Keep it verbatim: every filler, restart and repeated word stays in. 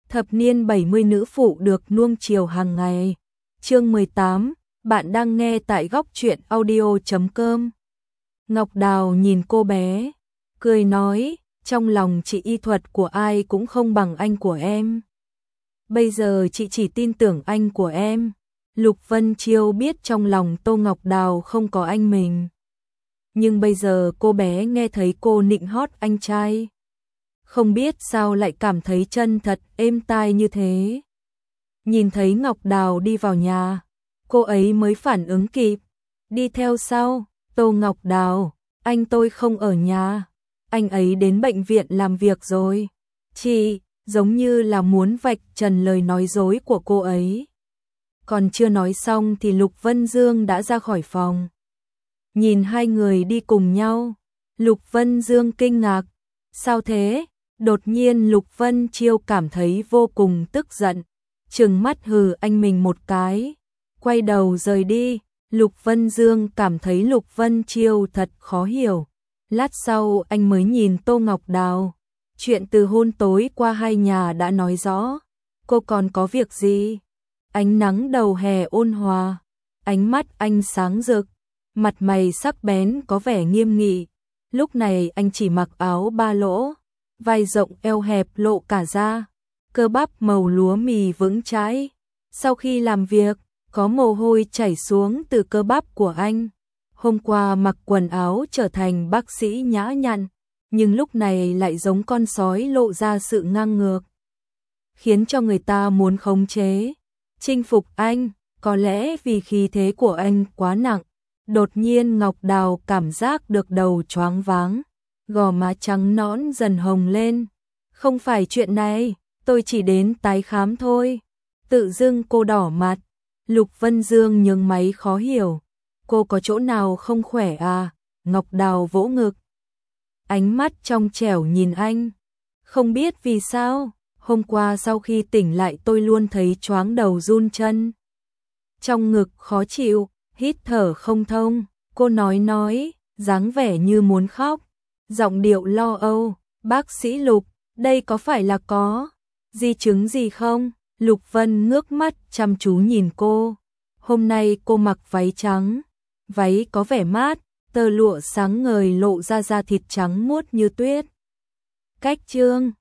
Thập niên bảy mươi nữ phụ được nuông chiều hàng ngày. Chương mười tám, bạn đang nghe tại góc truyện audio chấm com. Ngọc Đào nhìn cô bé, cười nói, trong lòng chị y thuật của ai cũng không bằng anh của em. Bây giờ chị chỉ tin tưởng anh của em. Lục Vân Chiêu biết trong lòng Tô Ngọc Đào không có anh mình. Nhưng bây giờ cô bé nghe thấy cô nịnh hót anh trai. Không biết sao lại cảm thấy chân thật êm tai như thế. Nhìn thấy Ngọc Đào đi vào nhà, cô ấy mới phản ứng kịp. Đi theo sau, Tô Ngọc Đào, anh tôi không ở nhà. Anh ấy đến bệnh viện làm việc rồi. Chị, giống như là muốn vạch trần lời nói dối của cô ấy. Còn chưa nói xong thì Lục Vân Dương đã ra khỏi phòng. Nhìn hai người đi cùng nhau, Lục Vân Dương kinh ngạc. Sao thế? Đột nhiên Lục Vân Chiêu cảm thấy vô cùng tức giận, trừng mắt hừ anh mình một cái, quay đầu rời đi. Lục Vân Dương cảm thấy Lục Vân Chiêu thật khó hiểu. Lát sau anh mới nhìn Tô Ngọc Đào. Chuyện từ hôm tối qua hai nhà đã nói rõ. Cô còn có việc gì? Ánh nắng đầu hè ôn hòa, ánh mắt anh sáng rực, mặt mày sắc bén có vẻ nghiêm nghị. Lúc này anh chỉ mặc áo ba lỗ, vai rộng eo hẹp lộ cả ra, cơ bắp màu lúa mì vững chãi. Sau khi làm việc, có mồ hôi chảy xuống từ cơ bắp của anh. Hôm qua mặc quần áo trở thành bác sĩ nhã nhặn, nhưng lúc này lại giống con sói lộ ra sự ngang ngược, khiến cho người ta muốn khống chế, chinh phục anh. Có lẽ vì khí thế của anh quá nặng, đột nhiên Ngọc Đào cảm giác được đầu choáng váng, gò má trắng nõn dần hồng lên. Không phải chuyện này, tôi chỉ đến tái khám thôi. Tự dưng cô đỏ mặt. Lục Vân Dương nhướng máy khó hiểu. Cô có chỗ nào không khỏe à? Ngọc Đào vỗ ngực, ánh mắt trong trẻo nhìn anh. Không biết vì sao, hôm qua sau khi tỉnh lại tôi luôn thấy choáng đầu run chân. Trong ngực khó chịu, hít thở không thông. Cô nói nói, dáng vẻ như muốn khóc, giọng điệu lo âu. Bác sĩ Lục, đây có phải là có di chứng gì không? Lục Vân ngước mắt chăm chú nhìn cô. Hôm nay cô mặc váy trắng, váy có vẻ mát, tơ lụa sáng ngời lộ ra da thịt trắng muốt như tuyết. Cách trương,